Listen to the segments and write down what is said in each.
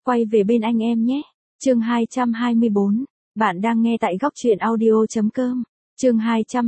quay về bên anh em nhé. Chương 224, bạn đang nghe tại góc truyện audio.com. Chương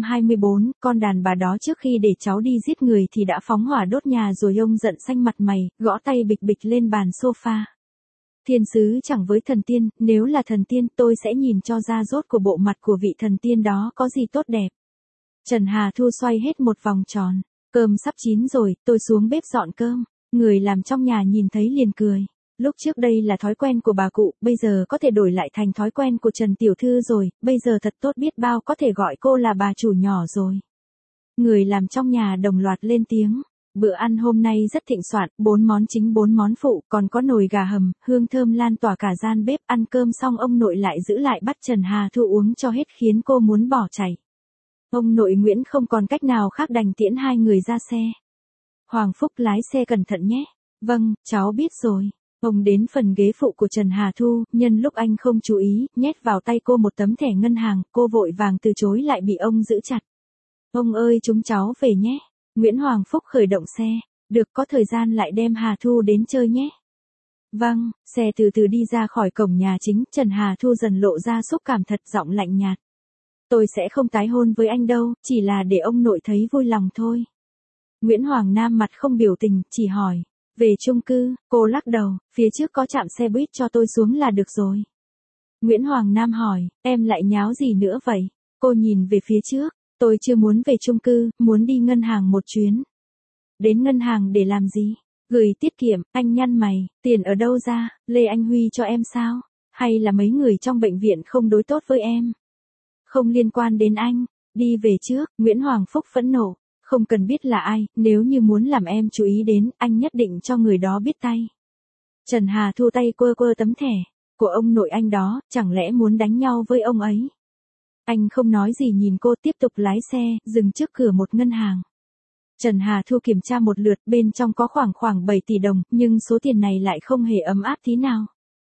224, con đàn bà đó trước khi để cháu đi giết người thì đã phóng hỏa đốt nhà rồi. Ông giận xanh mặt mày, gõ tay bịch bịch lên bàn sofa. Thiên sứ chẳng với thần tiên, nếu là thần tiên tôi sẽ nhìn cho ra rốt của bộ mặt của vị thần tiên đó có gì tốt đẹp. Trần Hà Thu xoay hết một vòng tròn. Cơm sắp chín rồi, tôi xuống bếp dọn cơm. Người làm trong nhà nhìn thấy liền cười. Lúc trước đây là thói quen của bà cụ, bây giờ có thể đổi lại thành thói quen của Trần Tiểu Thư rồi, bây giờ thật tốt biết bao có thể gọi cô là bà chủ nhỏ rồi. Người làm trong nhà đồng loạt lên tiếng. Bữa ăn hôm nay rất thịnh soạn, 4 món chính 4 món phụ, còn có nồi gà hầm, hương thơm lan tỏa cả gian bếp. Ăn cơm xong ông nội lại giữ lại bắt Trần Hà Thu uống cho hết khiến cô muốn bỏ chạy. Ông nội Nguyễn không còn cách nào khác đành tiễn hai người ra xe. Hoàng Phúc lái xe cẩn thận nhé. Vâng, cháu biết rồi. Ông đến phần ghế phụ của Trần Hà Thu, nhân lúc anh không chú ý, nhét vào tay cô một tấm thẻ ngân hàng, cô vội vàng từ chối lại bị ông giữ chặt. Ông ơi chúng cháu về nhé. Nguyễn Hoàng Phúc khởi động xe. Được, có thời gian lại đem Hà Thu đến chơi nhé. Vâng, xe từ từ đi ra khỏi cổng nhà chính, Trần Hà Thu dần lộ ra xúc cảm thật giọng lạnh nhạt. Tôi sẽ không tái hôn với anh đâu, chỉ là để ông nội thấy vui lòng thôi. Nguyễn Hoàng Nam mặt không biểu tình, chỉ hỏi. Về chung cư, cô lắc đầu, phía trước có trạm xe buýt cho tôi xuống là được rồi. Nguyễn Hoàng Nam hỏi, em lại nháo gì nữa vậy? Cô nhìn về phía trước, tôi chưa muốn về chung cư, muốn đi ngân hàng một chuyến. Đến ngân hàng để làm gì? Gửi tiết kiệm, anh nhăn mày, tiền ở đâu ra, Lê Anh Huy cho em sao? Hay là mấy người trong bệnh viện không đối tốt với em? Không liên quan đến anh, đi về trước, Nguyễn Hoàng Phúc phẫn nộ. Không cần biết là ai, nếu như muốn làm em chú ý đến, anh nhất định cho người đó biết tay. Trần Hà Thu tay quơ quơ tấm thẻ của ông nội anh đó, chẳng lẽ muốn đánh nhau với ông ấy? Anh không nói gì nhìn cô tiếp tục lái xe, dừng trước cửa một ngân hàng. Trần Hà Thu kiểm tra một lượt, bên trong có khoảng 7 tỷ đồng, nhưng số tiền này lại không hề ấm áp tí nào.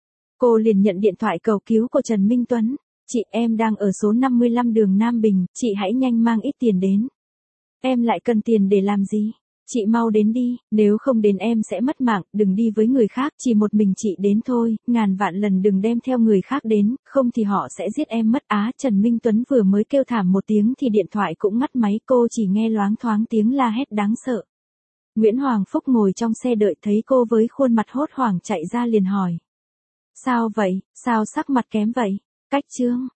Cô liền nhận điện thoại cầu cứu của Trần Minh Tuấn. Chị, em đang ở số 55 đường Nam Bình, chị hãy nhanh mang ít tiền đến. Em lại cần tiền để làm gì? Chị mau đến đi, nếu không đến em sẽ mất mạng, đừng đi với người khác, chỉ một mình chị đến thôi, ngàn vạn lần đừng đem theo người khác đến, không thì họ sẽ giết em mất. Trần Minh Tuấn vừa mới kêu thảm một tiếng thì điện thoại cũng ngắt máy, cô chỉ nghe loáng thoáng tiếng la hét đáng sợ. Nguyễn Hoàng Phúc ngồi trong xe đợi thấy cô với khuôn mặt hốt hoảng chạy ra liền hỏi. Sao vậy, sao sắc mặt kém vậy? Cách trương,